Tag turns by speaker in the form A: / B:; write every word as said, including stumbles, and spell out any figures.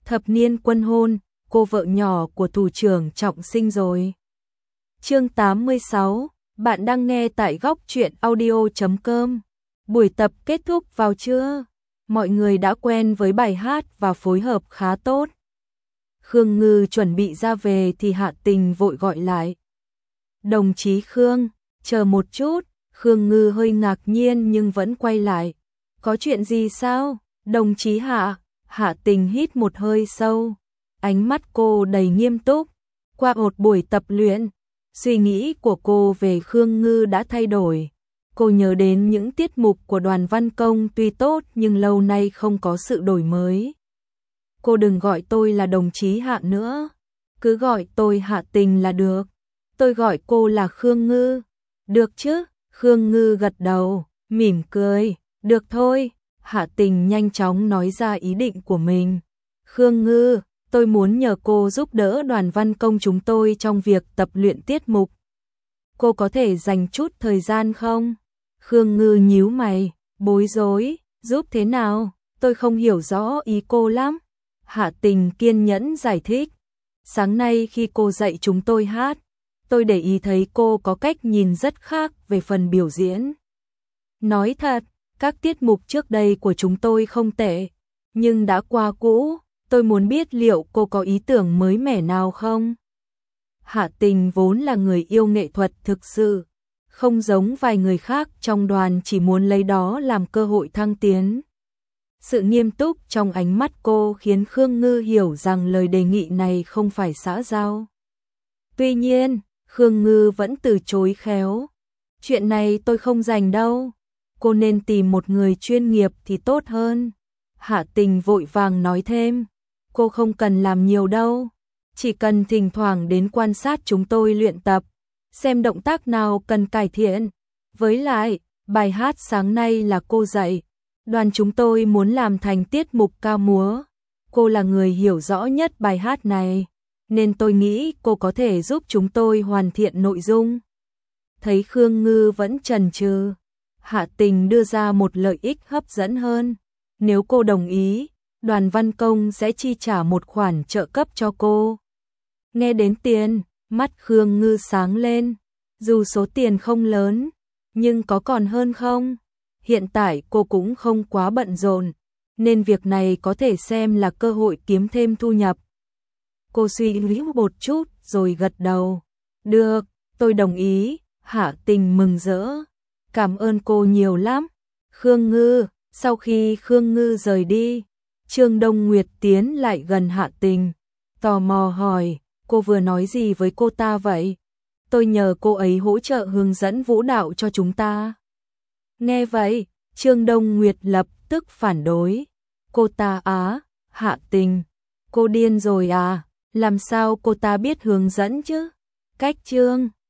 A: Thập niên quân hôn, cô vợ nhỏ của thủ trưởng Trọng Sinh rồi. Chương tám mươi sáu, bạn đang nghe tại góc truyện audio chấm com. Buổi tập kết thúc vào trưa. Mọi người đã quen với bài hát và phối hợp khá tốt. Khương Ngư chuẩn bị ra về thì Hạ Tình vội gọi lại. Đồng chí Khương, chờ một chút. Khương Ngư hơi ngạc nhiên nhưng vẫn quay lại. Có chuyện gì sao? Đồng chí Hạ. Hạ Tình hít một hơi sâu. Ánh mắt cô đầy nghiêm túc. Qua một buổi tập luyện, suy nghĩ của cô về Khương Ngư đã thay đổi. Cô nhớ đến những tiết mục của Đoàn Văn Công tuy tốt nhưng lâu nay không có sự đổi mới. Cô đừng gọi tôi là đồng chí Hạ nữa. Cứ gọi tôi Hạ Tình là được. Tôi gọi cô là Khương Ngư. Được chứ? Khương Ngư gật đầu, mỉm cười. Được thôi. Hạ Tình nhanh chóng nói ra ý định của mình. Khương Ngư, tôi muốn nhờ cô giúp đỡ Đoàn Văn Công chúng tôi trong việc tập luyện tiết mục. Cô có thể dành chút thời gian không? Khương Ngư nhíu mày, bối rối, giúp thế nào? Tôi không hiểu rõ ý cô lắm. Hạ Tình kiên nhẫn giải thích. Sáng nay khi cô dạy chúng tôi hát, tôi để ý thấy cô có cách nhìn rất khác về phần biểu diễn. Nói thật, các tiết mục trước đây của chúng tôi không tệ, nhưng đã qua cũ, tôi muốn biết liệu cô có ý tưởng mới mẻ nào không? Hạ Tình vốn là người yêu nghệ thuật thực sự, không giống vài người khác trong đoàn chỉ muốn lấy đó làm cơ hội thăng tiến. Sự nghiêm túc trong ánh mắt cô khiến Khương Ngư hiểu rằng lời đề nghị này không phải xã giao. Tuy nhiên, Khương Ngư vẫn từ chối khéo. Chuyện này tôi không rành đâu. Cô nên tìm một người chuyên nghiệp thì tốt hơn. Hạ Tình vội vàng nói thêm. Cô không cần làm nhiều đâu. Chỉ cần thỉnh thoảng đến quan sát chúng tôi luyện tập. Xem động tác nào cần cải thiện. Với lại, bài hát sáng nay là cô dạy. Đoàn chúng tôi muốn làm thành tiết mục ca múa. Cô là người hiểu rõ nhất bài hát này. Nên tôi nghĩ cô có thể giúp chúng tôi hoàn thiện nội dung. Thấy Khương Ngư vẫn chần chừ, Hạ Tình đưa ra một lợi ích hấp dẫn hơn. Nếu cô đồng ý, Đoàn Văn Công sẽ chi trả một khoản trợ cấp cho cô. Nghe đến tiền, mắt Khương Ngư sáng lên. Dù số tiền không lớn, nhưng có còn hơn không? Hiện tại cô cũng không quá bận rộn, nên việc này có thể xem là cơ hội kiếm thêm thu nhập. Cô suy nghĩ một chút rồi gật đầu. Được, tôi đồng ý. Hạ Tình mừng rỡ. Cảm ơn cô nhiều lắm. Khương Ngư, sau khi Khương Ngư rời đi, Trương Đông Nguyệt tiến lại gần Hạ Tình, tò mò hỏi, cô vừa nói gì với cô ta vậy? Tôi nhờ cô ấy hỗ trợ hướng dẫn vũ đạo cho chúng ta. Nghe vậy, Trương Đông Nguyệt lập tức phản đối. Cô ta á, Hạ Tình, cô điên rồi à? Làm sao cô ta biết hướng dẫn chứ? Cách Trương